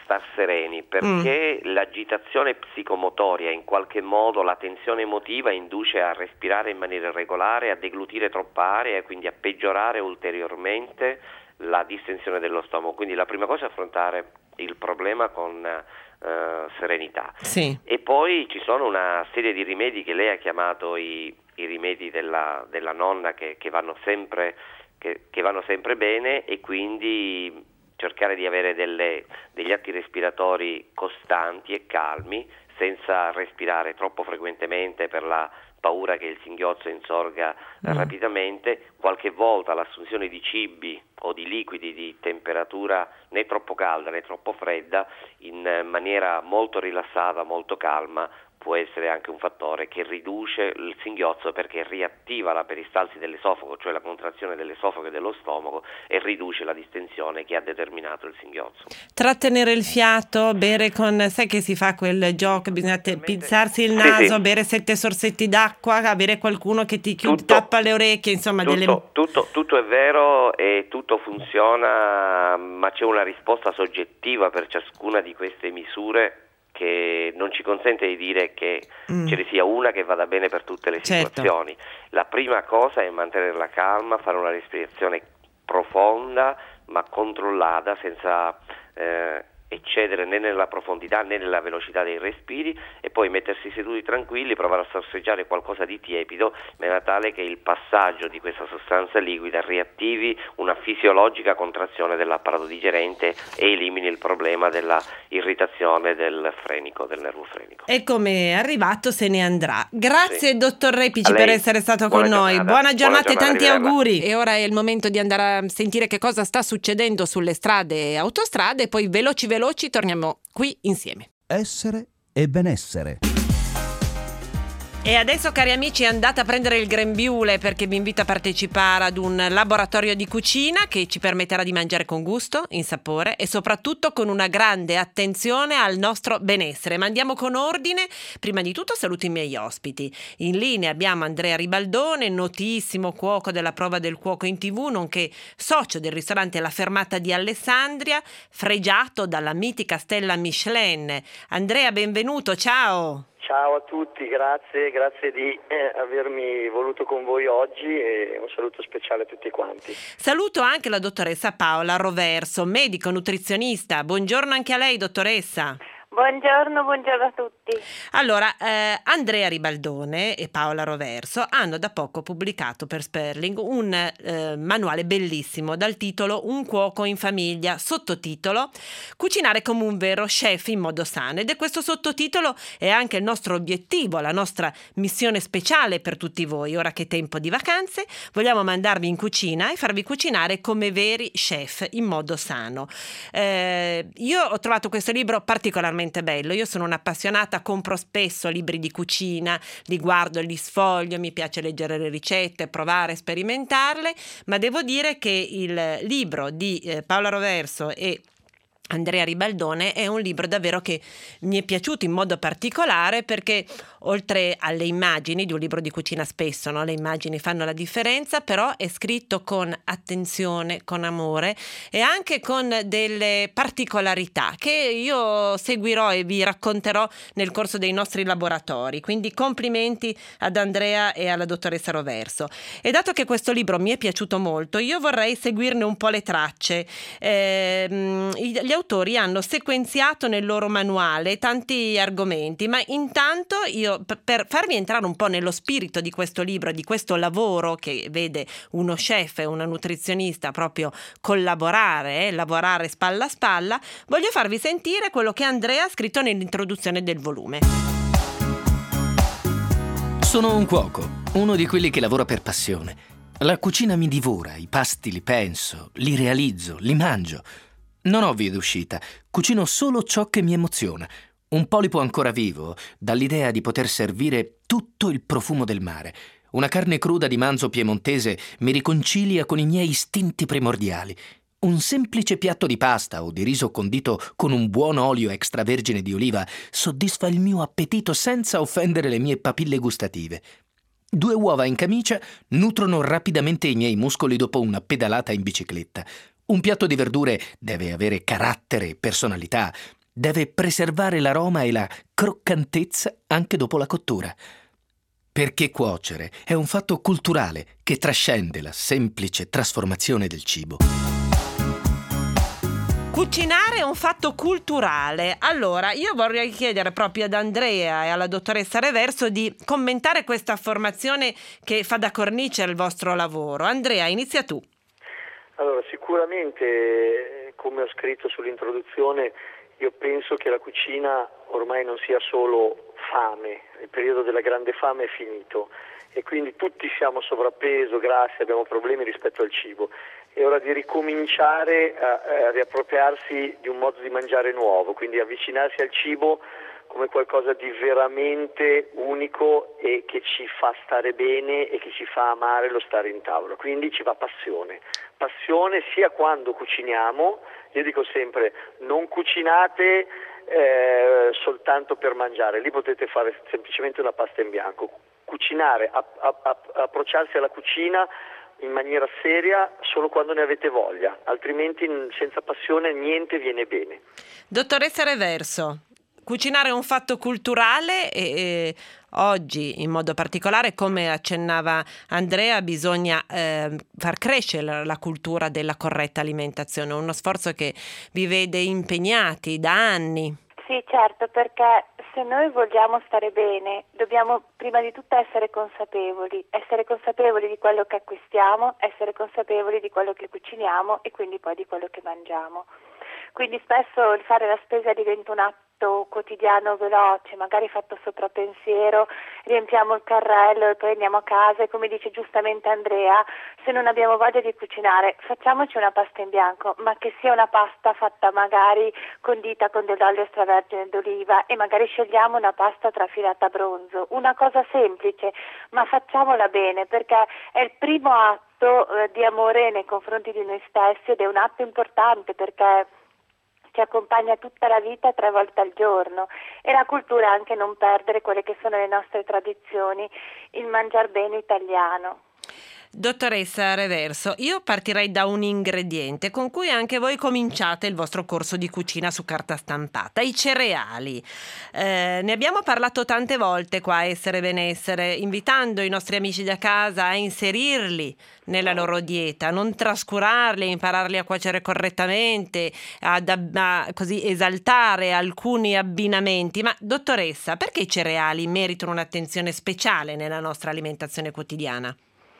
star sereni, perché mm. l'agitazione psicomotoria, in qualche modo la tensione emotiva induce a respirare in maniera irregolare, a deglutire troppa aria e quindi a peggiorare ulteriormente la distensione dello stomaco. Quindi la prima cosa è affrontare il problema con uh, serenità. Sì. E poi ci sono una serie di rimedi che lei ha chiamato i, i rimedi della, della nonna che, che vanno sempre che, che vanno sempre bene, e quindi cercare di avere delle, degli atti respiratori costanti e calmi, senza respirare troppo frequentemente per la paura che il singhiozzo insorga mm. rapidamente. Qualche volta l'assunzione di cibi o di liquidi di temperatura né troppo calda né troppo fredda in maniera molto rilassata, molto calma, può essere anche un fattore che riduce il singhiozzo, perché riattiva la peristalsi dell'esofago, cioè la contrazione dell'esofago e dello stomaco, e riduce la distensione che ha determinato il singhiozzo. Trattenere il fiato, bere con, sai che si fa quel gioco, bisogna te- pizzarsi il naso, sì, sì. bere sette sorsetti d'acqua, avere qualcuno che ti chiude, tutto, tappa le orecchie, insomma tutto, delle... tutto, tutto è vero e tutto funziona, ma c'è una risposta soggettiva per ciascuna di queste misure che non ci consente di dire che mm. ce ne sia una che vada bene per tutte le situazioni. Certo. La prima cosa è mantenere la calma, fare una respirazione profonda ma controllata, senza eh, eccedere né nella profondità né nella velocità dei respiri, e poi mettersi seduti tranquilli, provare a sorseggiare qualcosa di tiepido, in maniera tale che il passaggio di questa sostanza liquida riattivi una fisiologica contrazione dell'apparato digerente e elimini il problema della irritazione del frenico, del nervo frenico. E come è arrivato se ne andrà. Grazie sì. dottor Repici per essere stato Buona con giornata. noi. Buona giornata, Buona e tanti giornata, auguri. E ora è il momento di andare a sentire che cosa sta succedendo sulle strade e autostrade, e poi veloci veloci torniamo qui insieme. Essere e benessere. E adesso, cari amici, andate a prendere il grembiule, perché vi invito a partecipare ad un laboratorio di cucina che ci permetterà di mangiare con gusto, in sapore e soprattutto con una grande attenzione al nostro benessere. Ma andiamo con ordine. Prima di tutto saluto i miei ospiti. In linea abbiamo Andrea Ribaldone, notissimo cuoco della Prova del Cuoco in tivù, nonché socio del ristorante La Fermata di Alessandria, fregiato dalla mitica stella Michelin. Andrea, benvenuto, ciao! Ciao a tutti, grazie, grazie di eh, avermi voluto con voi oggi, e un saluto speciale a tutti quanti. Saluto anche la dottoressa Paola Roverso, medico nutrizionista. Buongiorno anche a lei, dottoressa. Buongiorno, buongiorno a tutti. Allora, eh, Andrea Ribaldone e Paola Roverso hanno da poco pubblicato per Sperling un eh, manuale bellissimo dal titolo Un cuoco in famiglia, sottotitolo Cucinare come un vero chef in modo sano. Ed è questo sottotitolo è anche il nostro obiettivo, la nostra missione speciale per tutti voi. Ora che è tempo di vacanze, vogliamo mandarvi in cucina e farvi cucinare come veri chef in modo sano. Eh, io ho trovato questo libro particolarmente bello. Io sono un'appassionata, compro spesso libri di cucina, li guardo, li sfoglio, mi piace leggere le ricette, provare, sperimentarle, ma devo dire che il libro di eh, Paola Roverso e Andrea Ribaldone è un libro davvero che mi è piaciuto in modo particolare, perché oltre alle immagini di un libro di cucina, spesso no? le immagini fanno la differenza, però è scritto con attenzione, con amore e anche con delle particolarità che io seguirò e vi racconterò nel corso dei nostri laboratori. Quindi complimenti ad Andrea e alla dottoressa Roverso. E dato che questo libro mi è piaciuto molto, io vorrei seguirne un po' le tracce. Eh, gli autori hanno sequenziato nel loro manuale tanti argomenti, ma intanto io, per farvi entrare un po' nello spirito di questo libro, di questo lavoro che vede uno chef e una nutrizionista proprio collaborare, eh, lavorare spalla a spalla, voglio farvi sentire quello che Andrea ha scritto nell'introduzione del volume. Sono un cuoco, uno di quelli che lavora per passione. La cucina mi divora, i pasti li penso, li realizzo, li mangio. Non ho vie d'uscita, cucino solo ciò che mi emoziona. Un polipo ancora vivo, dall'idea di poter servire tutto il profumo del mare. Una carne cruda di manzo piemontese mi riconcilia con i miei istinti primordiali. Un semplice piatto di pasta o di riso condito con un buon olio extravergine di oliva soddisfa il mio appetito senza offendere le mie papille gustative. Due uova in camicia nutrono rapidamente i miei muscoli dopo una pedalata in bicicletta. Un piatto di verdure deve avere carattere e personalità. deve preservare l'aroma e la croccantezza anche dopo la cottura. Perché cuocere è un fatto culturale che trascende la semplice trasformazione del cibo. Cucinare è un fatto culturale. Allora, io vorrei chiedere proprio ad Andrea e alla dottoressa Reverso di commentare questa affermazione che fa da cornice al vostro lavoro. Andrea, inizia tu. Allora, sicuramente, come ho scritto sull'introduzione, io penso che la cucina ormai non sia solo fame, il periodo della grande fame è finito e quindi tutti siamo sovrappeso, grassi, abbiamo problemi rispetto al cibo. È ora di ricominciare a, a riappropriarsi di un modo di mangiare nuovo, quindi avvicinarsi al cibo come qualcosa di veramente unico e che ci fa stare bene e che ci fa amare lo stare in tavola. Quindi ci va passione. Passione sia quando cuciniamo, io dico sempre non cucinate eh, soltanto per mangiare, lì potete fare semplicemente una pasta in bianco. Cucinare, a, a, a, approcciarsi alla cucina in maniera seria solo quando ne avete voglia, altrimenti senza passione niente viene bene. Dottoressa Reverso, cucinare è un fatto culturale e, e oggi in modo particolare, come accennava Andrea, bisogna eh, far crescere la, la cultura della corretta alimentazione, uno sforzo che vi vede impegnati da anni. Sì, certo, perché se noi vogliamo stare bene dobbiamo prima di tutto essere consapevoli, essere consapevoli di quello che acquistiamo, essere consapevoli di quello che cuciniamo e quindi poi di quello che mangiamo. Quindi spesso il fare la spesa diventa un atto quotidiano veloce, magari fatto sopra pensiero, riempiamo il carrello e poi andiamo a casa e come dice giustamente Andrea, se non abbiamo voglia di cucinare facciamoci una pasta in bianco, ma che sia una pasta fatta magari condita con dell'olio extravergine d'oliva e magari scegliamo una pasta trafilata a bronzo, una cosa semplice, ma facciamola bene perché è il primo atto eh, di amore nei confronti di noi stessi ed è un atto importante perché ci accompagna tutta la vita tre volte al giorno e la cultura è anche non perdere quelle che sono le nostre tradizioni, il mangiar bene italiano. Dottoressa Reverso, io partirei da un ingrediente con cui anche voi cominciate il vostro corso di cucina su carta stampata, i cereali. Eh, ne abbiamo parlato tante volte qua a Essere Benessere, invitando i nostri amici da casa a inserirli nella loro dieta, non trascurarli, impararli a cuocere correttamente, ad, a così esaltare alcuni abbinamenti. Ma dottoressa, perché i cereali meritano un'attenzione speciale nella nostra alimentazione quotidiana?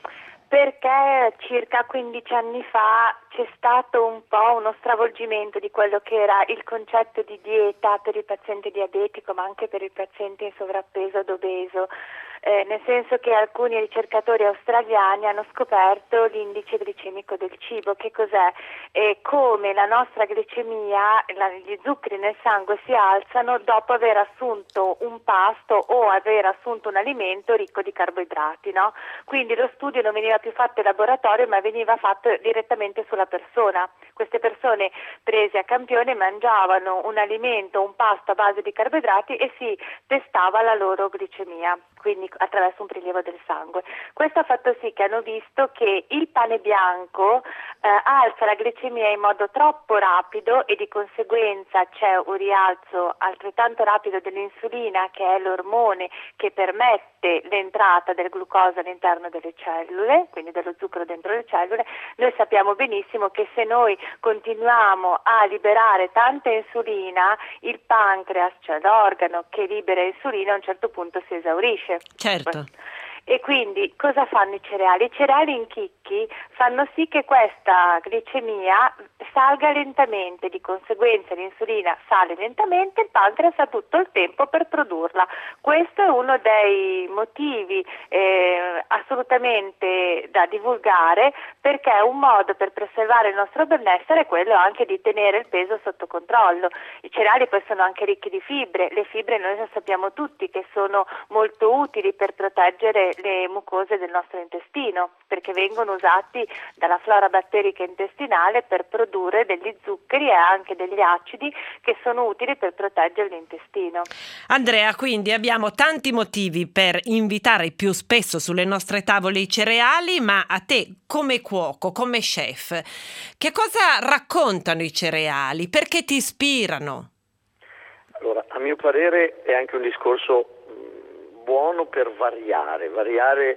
Perché circa quindici anni fa c'è stato un po' uno stravolgimento di quello che era il concetto di dieta per il paziente diabetico ma anche per il paziente in sovrappeso ed obeso. Eh, nel senso che alcuni ricercatori australiani hanno scoperto l'indice glicemico del cibo, che cos'è e come la nostra glicemia, la, gli zuccheri nel sangue si alzano dopo aver assunto un pasto o aver assunto un alimento ricco di carboidrati, no? Quindi lo studio non veniva più fatto in laboratorio ma veniva fatto direttamente sulla persona. Queste persone prese a campione mangiavano un alimento, un pasto a base di carboidrati e si testava la loro glicemia, quindi attraverso un prelievo del sangue. Questo ha fatto sì che hanno visto che il pane bianco eh, alza la glicemia in modo troppo rapido e di conseguenza c'è un rialzo altrettanto rapido dell'insulina, che è l'ormone che permette l'entrata del glucosio all'interno delle cellule, quindi dello zucchero dentro le cellule. Noi sappiamo benissimo che se noi continuiamo a liberare tanta insulina, il pancreas, cioè l'organo che libera insulina, a un certo punto si esaurisce. Certo. E quindi cosa fanno i cereali? I cereali in chicchi fanno sì che questa glicemia salga lentamente, di conseguenza l'insulina sale lentamente, il pancreas ha tutto il tempo per produrla. Questo è uno dei motivi eh, assolutamente da divulgare, perché è un modo per preservare il nostro benessere, quello anche di tenere il peso sotto controllo. I cereali poi sono anche ricchi di fibre, le fibre noi lo sappiamo tutti che sono molto utili per proteggere le mucose del nostro intestino, perché vengono usati dalla flora batterica intestinale per produrre degli zuccheri e anche degli acidi che sono utili per proteggere l'intestino. Andrea, quindi abbiamo tanti motivi per invitare più spesso sulle nostre tavole i cereali, ma a te come cuoco, come chef, che cosa raccontano i cereali? Perché ti ispirano? mio parere è anche un discorso mh, buono per variare, variare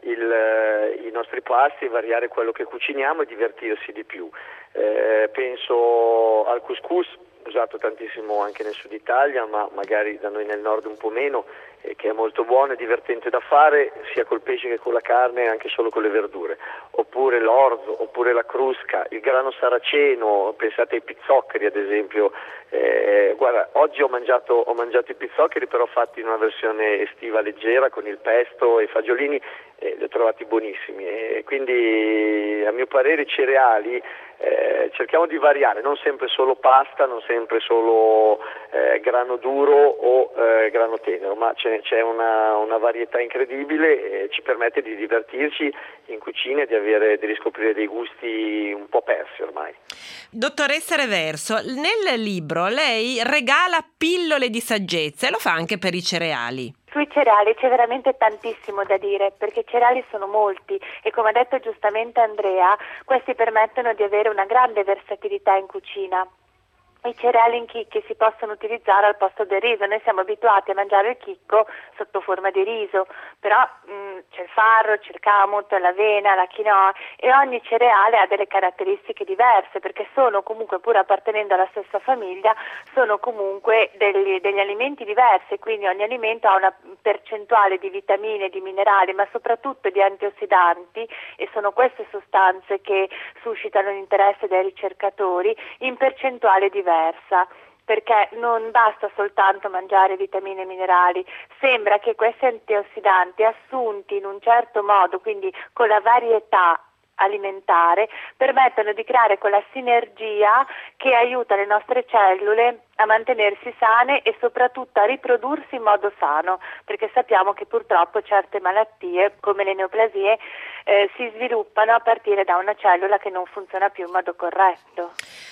il, i nostri pasti, variare quello che cuciniamo e divertirsi di più. Eh, penso al couscous, usato tantissimo anche nel sud Italia, ma magari da noi nel nord un po' meno, eh, che è molto buono e divertente da fare sia col pesce che con la carne e anche solo con le verdure. Oppure l'orzo, oppure la crusca, il grano saraceno, pensate ai pizzoccheri ad esempio. Eh, guarda, oggi ho mangiato, ho mangiato i pizzoccheri però fatti in una versione estiva leggera con il pesto e i fagiolini, eh, li ho trovati buonissimi, e quindi a mio parere i cereali eh, cerchiamo di variare, non sempre solo pasta, non sempre solo eh, grano duro o eh, grano tenero, ma c'è, c'è una, una varietà incredibile e ci permette di divertirci in cucina e di avere, di riscoprire dei gusti un po' persi ormai. Dottoressa Reverso, nel libro lei regala pillole di saggezza e lo fa anche per i cereali. Sui cereali c'è veramente tantissimo da dire, perché i cereali sono molti e, come ha detto giustamente Andrea, questi permettono di avere una grande versatilità in cucina. I cereali in chicchi si possono utilizzare al posto del riso. Noi siamo abituati a mangiare il chicco sotto forma di riso, però mh, c'è il farro, c'è il kamut, l'avena, la quinoa, e ogni cereale ha delle caratteristiche diverse, perché sono comunque, pur appartenendo alla stessa famiglia, sono comunque degli, degli alimenti diversi, quindi ogni alimento ha una percentuale di vitamine, di minerali, ma soprattutto di antiossidanti, e sono queste sostanze che suscitano l'interesse dei ricercatori in percentuale diversa. Perché non basta soltanto mangiare vitamine e minerali, sembra che questi antiossidanti assunti in un certo modo, quindi con la varietà alimentare, permettono di creare quella sinergia che aiuta le nostre cellule a mantenersi sane e soprattutto a riprodursi in modo sano, perché sappiamo che purtroppo certe malattie come le neoplasie eh, si sviluppano a partire da una cellula che non funziona più in modo corretto.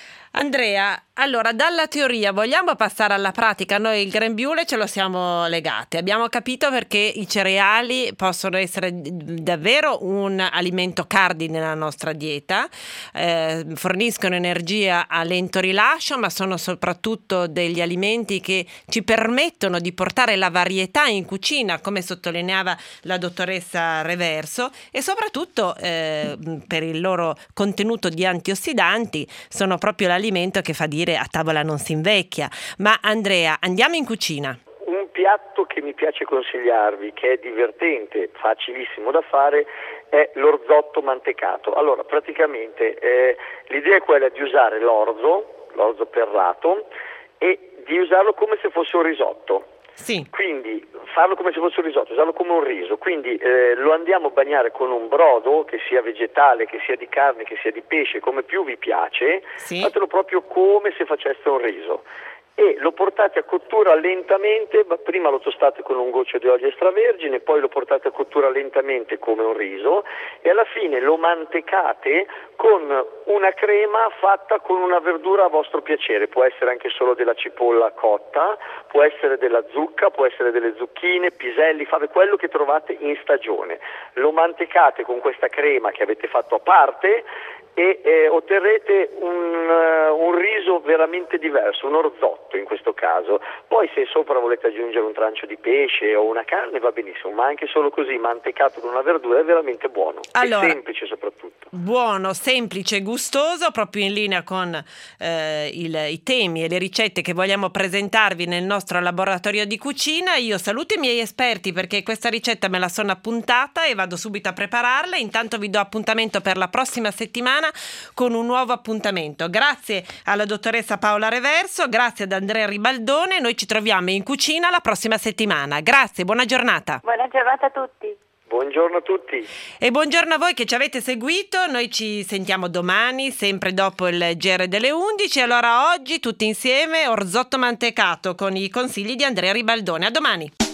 Andrea, allora dalla teoria vogliamo passare alla pratica? Noi il grembiule ce lo siamo legati, abbiamo capito perché i cereali possono essere davvero un alimento cardine nella nostra dieta, eh, forniscono energia a lento rilascio, ma sono soprattutto degli alimenti che ci permettono di portare la varietà in cucina, come sottolineava la dottoressa Reverso, e soprattutto eh, per il loro contenuto di antiossidanti sono proprio l'alimento che fa dire a tavola non si invecchia. Ma Andrea, andiamo in cucina. Un piatto che mi piace consigliarvi, che è divertente, facilissimo da fare, è l'orzotto mantecato. Allora, praticamente eh, l'idea è quella di usare l'orzo, l'orzo perlato, e di usarlo come se fosse un risotto. Sì. Quindi farlo come se fosse un risotto, usarlo come un riso, quindi eh, lo andiamo a bagnare con un brodo, che sia vegetale, che sia di carne, che sia di pesce, come più vi piace, sì. Fatelo proprio come se faceste un riso e lo portate a cottura lentamente, prima lo tostate con un goccio di olio extravergine, poi lo portate a cottura lentamente come un riso e alla fine lo mantecate con una crema fatta con una verdura a vostro piacere, può essere anche solo della cipolla cotta, può essere della zucca, può essere delle zucchine, piselli, fate quello che trovate in stagione, lo mantecate con questa crema che avete fatto a parte e eh, otterrete un, uh, un riso veramente diverso, un orzotto in questo caso. Poi se sopra volete aggiungere un trancio di pesce o una carne va benissimo, ma anche solo così mantecato con una verdura è veramente buono, allora, e semplice soprattutto. Buono, semplice, gustoso, proprio in linea con eh, il, i temi e le ricette che vogliamo presentarvi nel nostro laboratorio di cucina. Io saluto i miei esperti perché questa ricetta me la sono appuntata e vado subito a prepararla. Intanto vi do appuntamento per la prossima settimana con un nuovo appuntamento. Grazie alla dottoressa Paola Reverso, grazie ad Andrea Ribaldone. Noi ci troviamo in cucina la prossima settimana. Grazie, buona giornata. Buona giornata a tutti. Buongiorno a tutti. E buongiorno a voi che ci avete seguito. Noi ci sentiamo domani, sempre dopo il G R delle undici. Allora oggi tutti insieme orzotto mantecato con i consigli di Andrea Ribaldone. A domani.